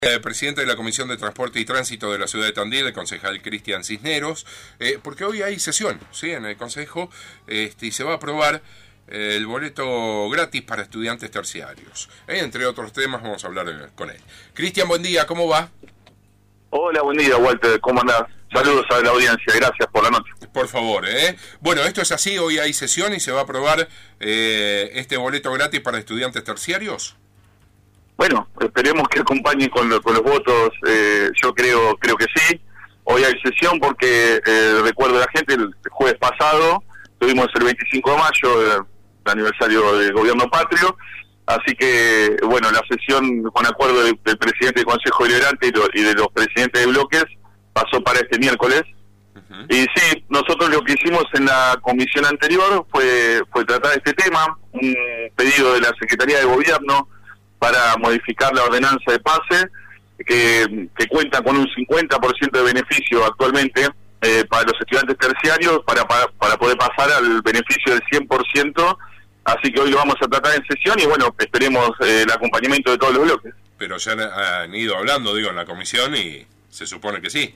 El presidente de la Comisión de Transporte y Tránsito de la ciudad de Tandil, el concejal Cristian Cisneros, porque hoy hay sesión, ¿sí?, en el Consejo, y se va a aprobar el boleto gratis para estudiantes terciarios. Entre otros temas vamos a hablar con él. Cristian, buen día, ¿cómo va? Hola, buen día, Walter, ¿cómo andás? Saludos a la audiencia, gracias por la noche. Por favor, Bueno, esto es así, hoy hay sesión y se va a aprobar este boleto gratis para estudiantes terciarios. Bueno, esperemos que acompañen con los votos, yo creo que sí. Hoy hay sesión porque, recuerdo a la gente, el jueves pasado tuvimos el 25 de mayo, el aniversario del gobierno patrio, así que, bueno, la sesión con acuerdo del presidente del Consejo Deliberante y de los presidentes de bloques pasó para este miércoles. Y sí, nosotros lo que hicimos en la comisión anterior fue tratar este tema, un pedido de la Secretaría de Gobierno para modificar la ordenanza de pase, que cuenta con un 50% de beneficio actualmente para los estudiantes terciarios, para poder pasar al beneficio del 100%, así que hoy lo vamos a tratar en sesión y bueno, esperemos el acompañamiento de todos los bloques. Pero ya han ido hablando, en la comisión y se supone que sí.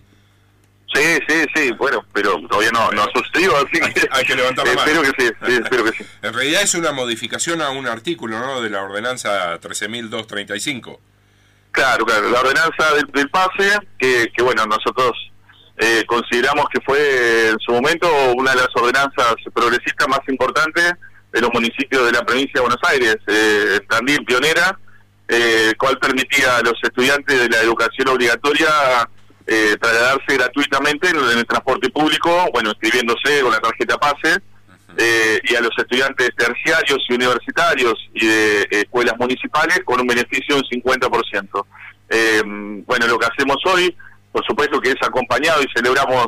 Sí, bueno, pero todavía no ha sucedido, así que hay que levantar la mano. Espero que sí. En realidad es una modificación a un artículo, ¿no?, de la ordenanza 13.235. Claro, la ordenanza del pase, que bueno, nosotros consideramos que fue en su momento una de las ordenanzas progresistas más importantes de los municipios de la provincia de Buenos Aires, Tandil pionera, cual permitía a los estudiantes de la educación obligatoria trasladarse gratuitamente en el transporte público, bueno, inscribiéndose con la tarjeta pase, y a los estudiantes terciarios y universitarios y de escuelas municipales con un beneficio de un 50%. Bueno, lo que hacemos hoy, por supuesto que es acompañado y celebramos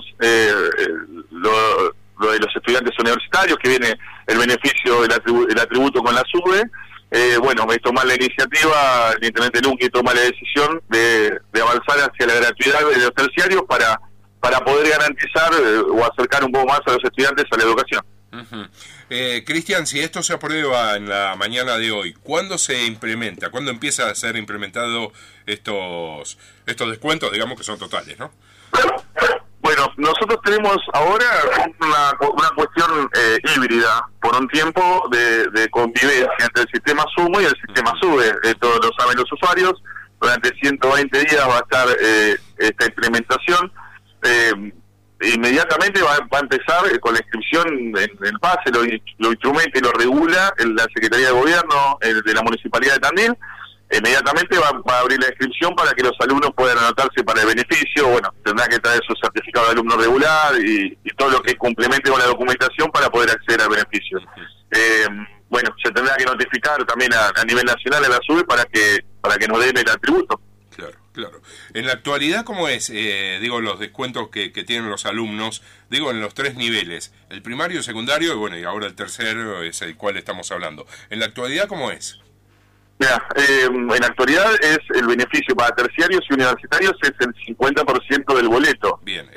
lo de los estudiantes universitarios, que viene el beneficio del atributo con la SUBE. Bueno, es tomar la iniciativa, el intendente Lunqui toma la decisión de avanzar hacia la gratuidad de los terciarios para poder garantizar o acercar un poco más a los estudiantes a la educación. Cristian, si esto se aprueba en la mañana de hoy, ¿cuándo se implementa? ¿Cuándo empieza a ser implementado estos descuentos, digamos que son totales, ¿no? Bueno, nosotros tenemos ahora una cuestión híbrida, por un tiempo de convivencia entre el sistema SUMO y el sistema SUBE. Esto lo saben los usuarios. Durante 120 días va a estar esta implementación. Inmediatamente va a empezar con la inscripción en el pase, lo instrumenta y lo regula la Secretaría de Gobierno de la Municipalidad de Tandil. Inmediatamente va a abrir la inscripción para que los alumnos puedan anotarse para el beneficio. Bueno, tendrá que traer su certificado de alumno regular y todo lo que complemente con la documentación para poder acceder al beneficio. Bueno, se tendrá que notificar también a nivel nacional a la SUBE para que nos den el atributo. Claro. En la actualidad, ¿cómo es, los descuentos que tienen los alumnos, en los tres niveles? El primario, el secundario y ahora el tercero es el cual estamos hablando. En la actualidad, ¿cómo es? Mira, en la actualidad es el beneficio para terciarios y universitarios es el 50% del boleto. Bien.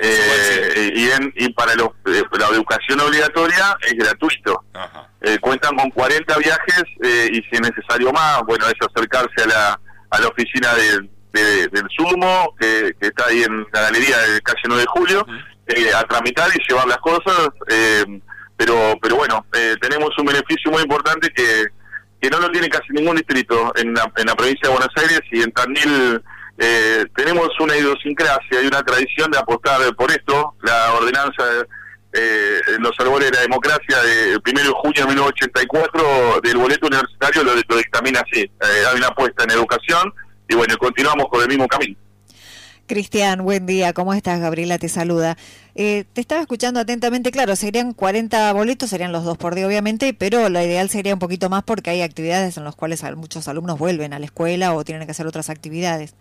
Y para la educación obligatoria es gratuito. Ajá. Cuentan con 40 viajes y si es necesario más, bueno, es acercarse a la oficina del SUMO, que está ahí en la galería de calle 9 de Julio, a tramitar y llevar las cosas, pero bueno, tenemos un beneficio muy importante que no lo tiene casi ningún distrito en la provincia de Buenos Aires, y en Tandil tenemos una idiosincrasia y una tradición de apostar por esto. La ordenanza los albores de la democracia del 1 de junio de 1984 del boleto universitario lo dictamina así. Hay una apuesta en educación y bueno, continuamos con el mismo camino. Cristian, buen día, ¿cómo estás? Gabriela te saluda. Te estaba escuchando atentamente, claro, serían 40 boletos, serían los 2 por día obviamente, pero lo ideal sería un poquito más porque hay actividades en las cuales muchos alumnos vuelven a la escuela o tienen que hacer otras actividades.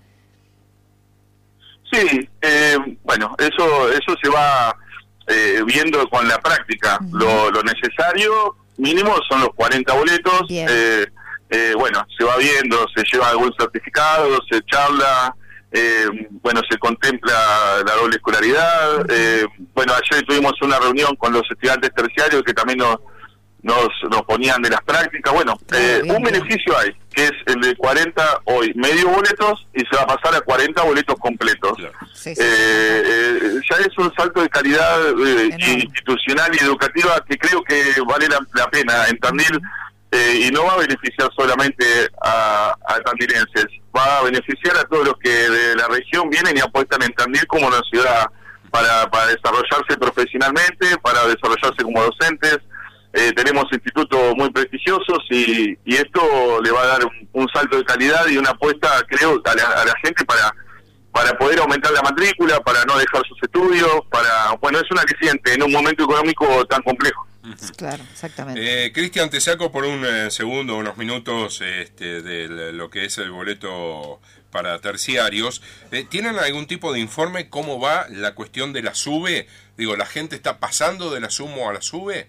Sí, bueno, eso se va viendo con la práctica. Lo necesario mínimo son los 40 boletos. Bueno, se va viendo, se lleva algún certificado, se charla. Bueno, se contempla la doble escolaridad. Bueno, ayer tuvimos una reunión con los estudiantes terciarios que también nos ponían de las prácticas. Bueno, un beneficio hay. que es el de 40 hoy medio boletos, y se va a pasar a 40 boletos completos. Claro. Sí, Ya es un salto de calidad institucional y educativa que creo que vale la pena en Tandil, y no va a beneficiar solamente a tandilenses, va a beneficiar a todos los que de la región vienen y apuestan en Tandil como una ciudad para desarrollarse profesionalmente, para desarrollarse como docentes. Tenemos institutos muy prestigiosos y esto le va a dar un salto de calidad y una apuesta, creo, a la gente para poder aumentar la matrícula, para no dejar sus estudios, es un aliciente en un momento económico tan complejo. Claro, exactamente. Cristian, te saco por un segundo, unos minutos de lo que es el boleto para terciarios. ¿Tienen algún tipo de informe cómo va la cuestión de la SUBE? Digo, ¿la gente está pasando de la SUMO a la SUBE?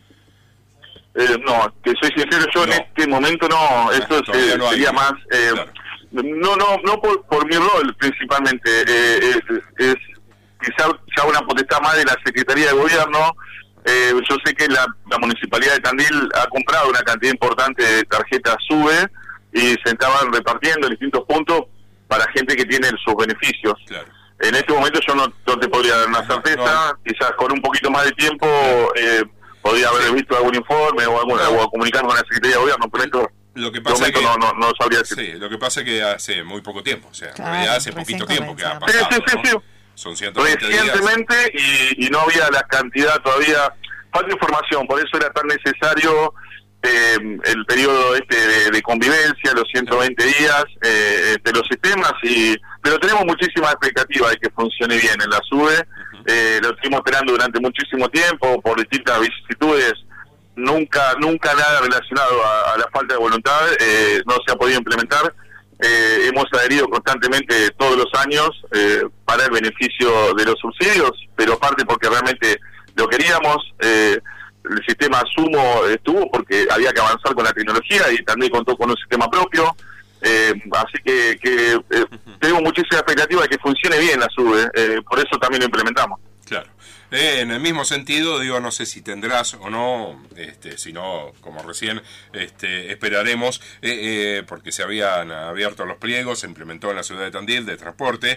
No, que soy sincero, yo en este momento no, eso sería más... Claro. No por mi rol principalmente, es quizá ya una potestad más de la Secretaría de Gobierno. Yo sé que la Municipalidad de Tandil ha comprado una cantidad importante de tarjetas SUBE y se estaban repartiendo en distintos puntos para gente que tiene sus beneficios. Claro. En este momento yo no te podría dar una certeza, quizás con un poquito más de tiempo podría haber visto algún informe o comunicar con la Secretaría de Gobierno, pero esto lo que pasa es que no sabría decir. Sí, lo que pasa es que hace muy poco tiempo, o sea, Claro, en realidad hace poquito tiempo que ha comenzamos. pasado. Sí. ¿no? Son 120 días. Recientemente y no había la cantidad todavía, falta información, por eso era tan necesario el periodo de convivencia, los 120 días de los sistemas, pero tenemos muchísima expectativa de que funcione bien en la SUBE. Lo estuvimos esperando durante muchísimo tiempo por distintas vicisitudes. Nunca nada relacionado a la falta de voluntad no se ha podido implementar. Hemos adherido constantemente todos los años para el beneficio de los subsidios, pero aparte porque realmente lo queríamos. El sistema SUMO estuvo porque había que avanzar con la tecnología y también contó con un sistema propio. Así que tenemos muchísima expectativa de que funcione bien la SUBE, por eso también lo implementamos. Claro. En el mismo sentido, digo, no sé si tendrás o no, si no, como recién esperaremos, porque se habían abierto los pliegos, se implementó en la ciudad de Tandil de transporte,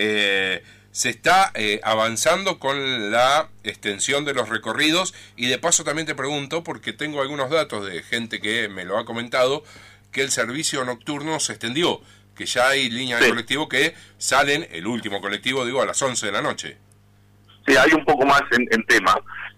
se está avanzando con la extensión de los recorridos, y de paso también te pregunto, porque tengo algunos datos de gente que me lo ha comentado, que el servicio nocturno se extendió, que ya hay líneas de colectivo que salen, el último colectivo, digo, a las 11 de la noche. Sí, hay un poco más en tema.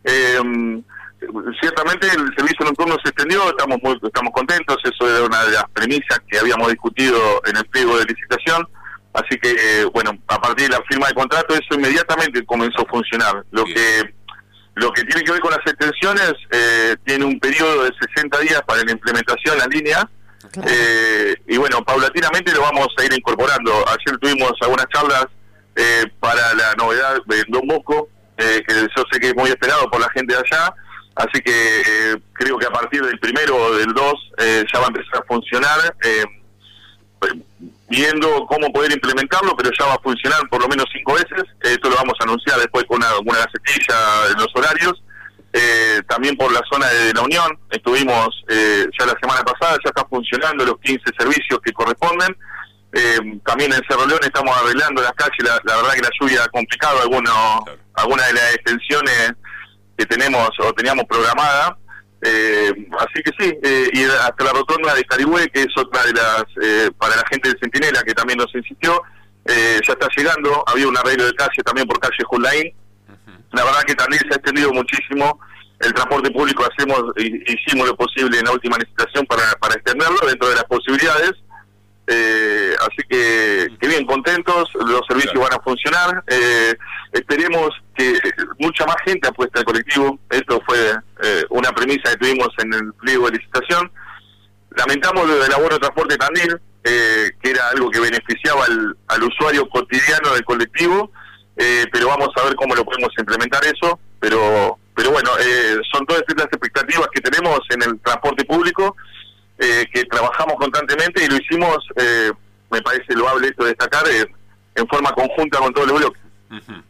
Ciertamente el servicio nocturno se extendió, estamos contentos, eso era una de las premisas que habíamos discutido en el pliego de licitación, así que a partir de la firma de contrato eso inmediatamente comenzó a funcionar. Lo que tiene que ver con las extensiones tiene un periodo de 60 días para la implementación de la línea. Claro. Y paulatinamente lo vamos a ir incorporando. Ayer tuvimos algunas charlas para la novedad de Don Bosco, que yo sé que es muy esperado por la gente de allá, así que creo que a partir del 1 o del 2 ya va a empezar a funcionar, viendo cómo poder implementarlo, pero ya va a funcionar por lo menos 5 veces. Esto lo vamos a anunciar después con una gacetilla en los horarios. También por la zona de La Unión estuvimos ya la semana pasada, ya está funcionando los 15 servicios que corresponden. También en Cerro León estamos arreglando las calles, la verdad que la lluvia ha complicado algunas de las extensiones que tenemos o teníamos programada, así que sí, y hasta la rotonda de Carigüe, que es otra de las, para la gente de Centinela, que también nos insistió, ya está llegando. Había un arreglo de calle también por calle Julaín. La verdad que también se ha extendido muchísimo el transporte público, hicimos lo posible en la última licitación para extenderlo dentro de las posibilidades. Así que bien, contentos, los servicios van a funcionar. Esperemos que mucha más gente apueste al colectivo. Esto fue una premisa que tuvimos en el pliego de licitación. Lamentamos lo del abono de transporte Tandil, que era algo que beneficiaba al usuario cotidiano del colectivo, pero vamos a ver cómo lo podemos implementar eso. Pero son todas estas expectativas que tenemos en el transporte público, que trabajamos constantemente y lo hicimos, me parece loable esto de destacar, en forma conjunta con todos los bloques.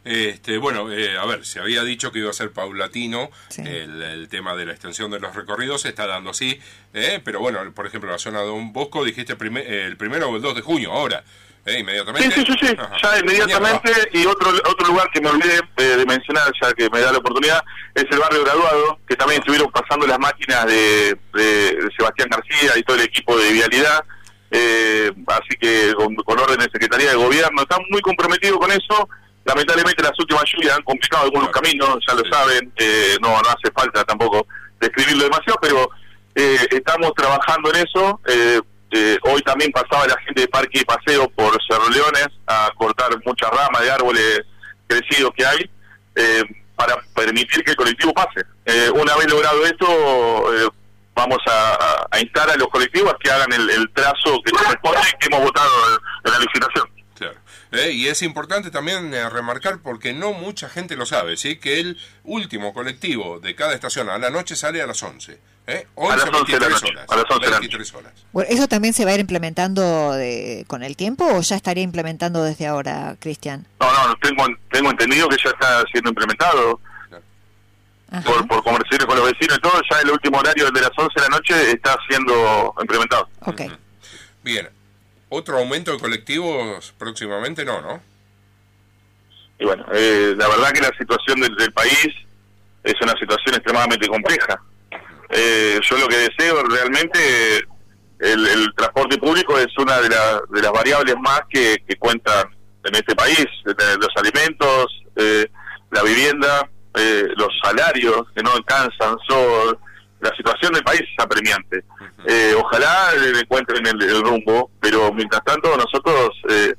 Bueno, a ver, se había dicho que iba a ser paulatino, Sí. el tema de la extensión de los recorridos se está dando así, pero bueno, por ejemplo, la zona de Don Bosco, dijiste el 1 o el 2 de junio, ahora, inmediatamente. Sí. Ajá. Ya inmediatamente. Y otro lugar que me olvidé de mencionar, ya que me da la oportunidad, es el barrio Graduado, que también estuvieron pasando las máquinas de Sebastián García y todo el equipo de vialidad, así que con orden de Secretaría de Gobierno, están muy comprometidos con eso. Lamentablemente las últimas lluvias han complicado algunos caminos, ya lo saben, no hace falta tampoco describirlo demasiado, pero estamos trabajando en eso. Hoy también pasaba la gente de Parque y Paseo por Cerro Leones a cortar muchas ramas de árboles crecidos que hay para permitir que el colectivo pase. Una vez logrado esto, vamos a instar a los colectivos a que hagan el trazo que corresponde y que hemos votado en la licitación. Claro. Y es importante también remarcar, porque no mucha gente lo sabe, ¿sí? Que el último colectivo de cada estación a la noche sale a las 11. 11, A las 11 de la noche. horas. A las 11 de la 23 horas. Bueno, ¿eso también se va a ir implementando con el tiempo o ya estaría implementando desde ahora, Cristian? No, tengo entendido que ya está siendo implementado. Ajá. Por conversaciones con los vecinos y todo, ya el último horario de las 11 de la noche está siendo implementado. Ok. Bien. ¿Otro aumento de colectivos próximamente? No. Y bueno, la verdad que la situación del país es una situación extremadamente compleja. Yo lo que deseo realmente, el transporte público es una de las variables más que cuentan en este país. Los alimentos, la vivienda, los salarios que no alcanzan, la situación del país es apremiante. Ojalá encuentren el rumbo, pero mientras tanto nosotros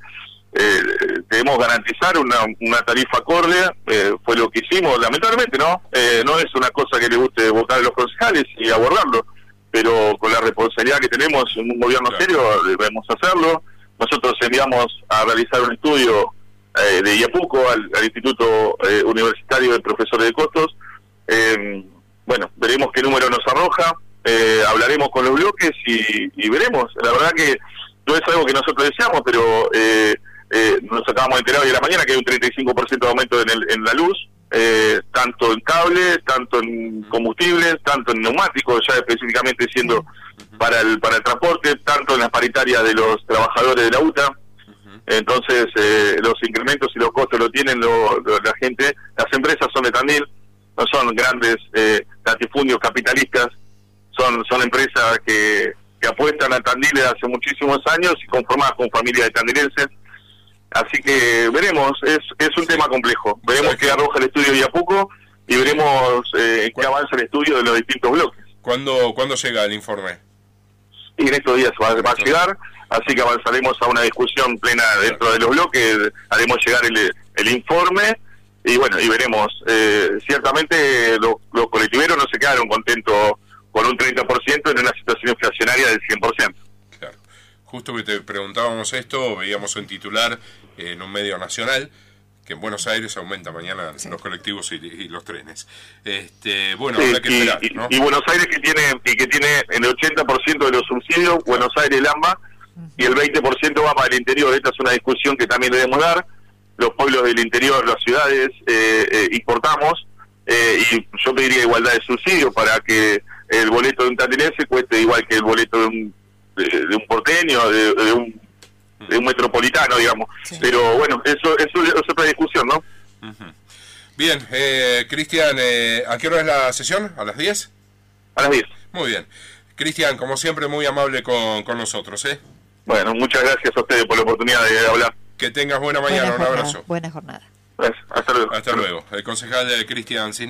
debemos garantizar una tarifa acorde. Fue lo que hicimos, lamentablemente no es una cosa que le guste votar a los concejales y abordarlo, pero con la responsabilidad que tenemos en un gobierno serio debemos hacerlo. Nosotros enviamos a realizar un estudio de IAPUCO al Instituto Universitario de Profesores de Costos. Bueno, veremos qué número nos arroja, hablaremos con los bloques y veremos. La verdad que no es algo que nosotros deseamos, pero nos acabamos de enterar hoy de la mañana que hay un 35% de aumento en la luz, tanto en cable, tanto en combustibles, tanto en neumáticos, ya específicamente siendo para el transporte, tanto en las paritarias de los trabajadores de la UTA. Entonces los incrementos y los costos lo tienen la gente. Las empresas son de Tandil, no son grandes latifundios capitalistas, son empresas que apuestan a Tandil desde hace muchísimos años y conformadas con familias de tandilenses. Así que veremos, es un tema complejo. Veremos qué arroja el estudio de Iapuco y veremos en qué avanza el estudio de los distintos bloques. ¿Cuándo llega el informe? Y en estos días va a llegar, así que avanzaremos a una discusión plena dentro de los bloques, haremos llegar el informe y bueno, y veremos. Ciertamente los colectiveros no se quedaron contentos con un 30% en una situación inflacionaria del 100%. Claro. Justo que te preguntábamos esto, veíamos un titular en un medio nacional que en Buenos Aires aumenta mañana los colectivos y los trenes. Bueno, habrá que esperar, ¿no? Y Buenos Aires que tiene el 80% de los subsidios, Buenos Aires, el AMBA, y el 20% va para el interior. Esta es una discusión que también debemos dar. Los pueblos del interior, las ciudades, importamos, y yo pediría igualdad de subsidios para que el boleto de un tandilense cueste igual que el boleto de un porteño, de un metropolitano, digamos. Sí. Pero bueno, eso es otra discusión, ¿no? Bien, Cristian, ¿a qué hora es la sesión? ¿A las 10? A las 10. Muy bien. Cristian, como siempre, muy amable con nosotros, ¿eh? Bueno, muchas gracias a ustedes por la oportunidad de hablar. Que tengas buena mañana, un abrazo. Buena jornada. Gracias. Hasta luego. Hasta luego. El concejal Cristian Cisneros.